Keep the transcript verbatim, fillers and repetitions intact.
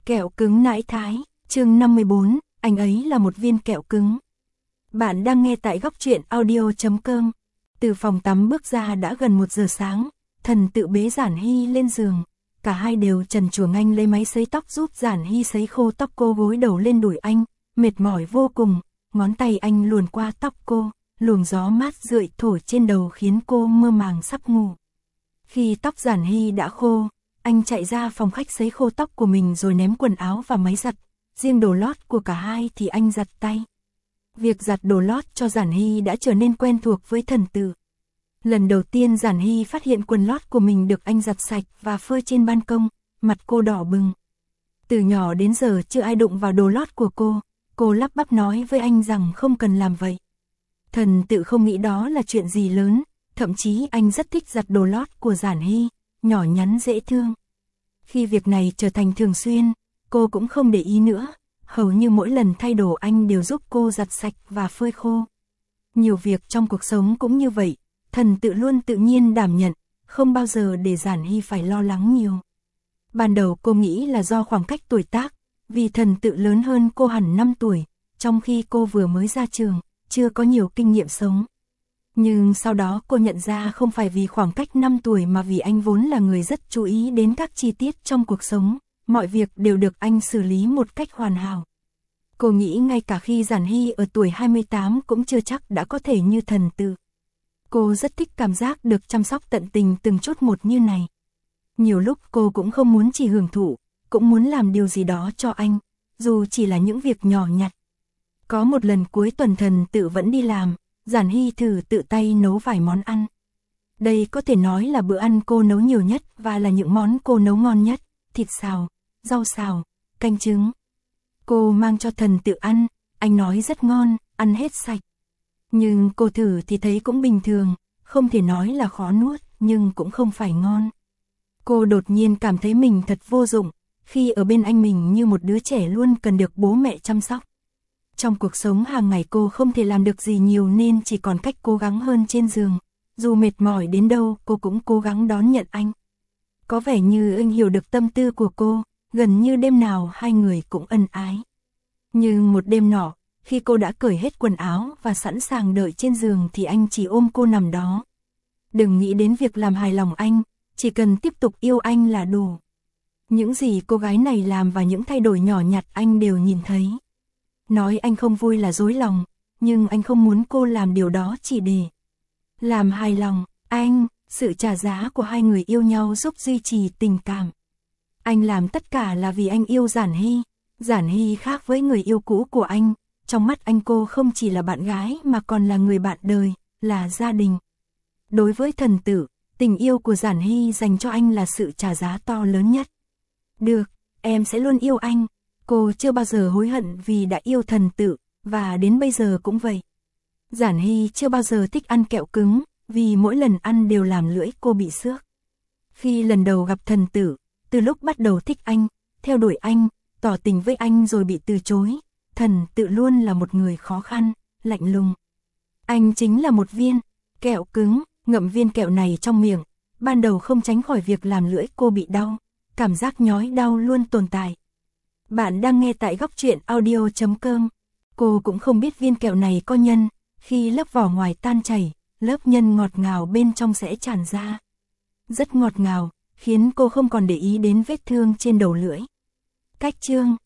Kẹo cứng nãi thái, chương năm mươi bốn, anh ấy là một viên kẹo cứng. Bạn đang nghe tại góc truyện audio chấm com. Từ phòng tắm bước ra đã gần một giờ sáng, Thần tự bế Giản Hy lên giường. Cả hai đều trần truồng, anh lấy máy sấy tóc giúp Giản Hy sấy khô tóc cô, gối đầu lên đùi anh, mệt mỏi vô cùng, ngón tay anh luồn qua tóc cô, luồng gió mát rượi thổi trên đầu khiến cô mơ màng sắp ngủ. Khi tóc Giản Hy đã khô, anh chạy ra phòng khách sấy khô tóc của mình rồi ném quần áo vào máy giặt, riêng đồ lót của cả hai thì anh giặt tay. Việc giặt đồ lót cho Giản Hy đã trở nên quen thuộc với Thần tự. Lần đầu tiên Giản Hy phát hiện quần lót của mình được anh giặt sạch và phơi trên ban công, mặt cô đỏ bừng. Từ nhỏ đến giờ chưa ai đụng vào đồ lót của cô, cô lắp bắp nói với anh rằng không cần làm vậy. Thần tự không nghĩ đó là chuyện gì lớn, thậm chí anh rất thích giặt đồ lót của Giản Hy, nhỏ nhắn dễ thương. Khi việc này trở thành thường xuyên, cô cũng không để ý nữa, hầu như mỗi lần thay đồ anh đều giúp cô giặt sạch và phơi khô. Nhiều việc trong cuộc sống cũng như vậy, Thần tự luôn tự nhiên đảm nhận, không bao giờ để Giản Hy phải lo lắng nhiều. Ban đầu cô nghĩ là do khoảng cách tuổi tác, vì Thần tự lớn hơn cô hẳn năm tuổi, trong khi cô vừa mới ra trường, chưa có nhiều kinh nghiệm sống. Nhưng sau đó cô nhận ra không phải vì khoảng cách năm tuổi mà vì anh vốn là người rất chú ý đến các chi tiết trong cuộc sống, mọi việc đều được anh xử lý một cách hoàn hảo. Cô nghĩ ngay cả khi Giản Hy ở tuổi hai mươi tám cũng chưa chắc đã có thể như Thần tự. Cô rất thích cảm giác được chăm sóc tận tình từng chút một như này. Nhiều lúc cô cũng không muốn chỉ hưởng thụ, cũng muốn làm điều gì đó cho anh, dù chỉ là những việc nhỏ nhặt. Có một lần cuối tuần Thần tự vẫn đi làm, Giản Hy thử tự tay nấu vài món ăn. Đây có thể nói là bữa ăn cô nấu nhiều nhất và là những món cô nấu ngon nhất, thịt xào, rau xào, canh trứng. Cô mang cho Thần tự ăn, anh nói rất ngon, ăn hết sạch. Nhưng cô thử thì thấy cũng bình thường, không thể nói là khó nuốt, nhưng cũng không phải ngon. Cô đột nhiên cảm thấy mình thật vô dụng, khi ở bên anh mình như một đứa trẻ luôn cần được bố mẹ chăm sóc. Trong cuộc sống hàng ngày cô không thể làm được gì nhiều nên chỉ còn cách cố gắng hơn trên giường. Dù mệt mỏi đến đâu cô cũng cố gắng đón nhận anh. Có vẻ như anh hiểu được tâm tư của cô, gần như đêm nào hai người cũng ân ái. Nhưng một đêm nọ, khi cô đã cởi hết quần áo và sẵn sàng đợi trên giường thì anh chỉ ôm cô nằm đó. Đừng nghĩ đến việc làm hài lòng anh, chỉ cần tiếp tục yêu anh là đủ. Những gì cô gái này làm và những thay đổi nhỏ nhặt anh đều nhìn thấy. Nói anh không vui là dối lòng, nhưng anh không muốn cô làm điều đó chỉ để làm hài lòng anh. Sự trả giá của hai người yêu nhau giúp duy trì tình cảm. Anh làm tất cả là vì anh yêu Giản Hy. Giản Hy khác với người yêu cũ của anh, trong mắt anh cô không chỉ là bạn gái mà còn là người bạn đời, là gia đình. Đối với Thần tự, tình yêu của Giản Hy dành cho anh là sự trả giá to lớn nhất. Được, em sẽ luôn yêu anh. Cô chưa bao giờ hối hận vì đã yêu Thần tự, và đến bây giờ cũng vậy. Giản Hy chưa bao giờ thích ăn kẹo cứng, vì mỗi lần ăn đều làm lưỡi cô bị xước. Khi lần đầu gặp Thần tự, từ lúc bắt đầu thích anh, theo đuổi anh, tỏ tình với anh rồi bị từ chối, Thần tự luôn là một người khó khăn, lạnh lùng. Anh chính là một viên kẹo cứng, ngậm viên kẹo này trong miệng, ban đầu không tránh khỏi việc làm lưỡi cô bị đau, cảm giác nhói đau luôn tồn tại. Bạn đang nghe tại góc truyện audio chấm com. Cô cũng không biết viên kẹo này có nhân, khi lớp vỏ ngoài tan chảy, lớp nhân ngọt ngào bên trong sẽ tràn ra. Rất ngọt ngào, khiến cô không còn để ý đến vết thương trên đầu lưỡi. Cách chương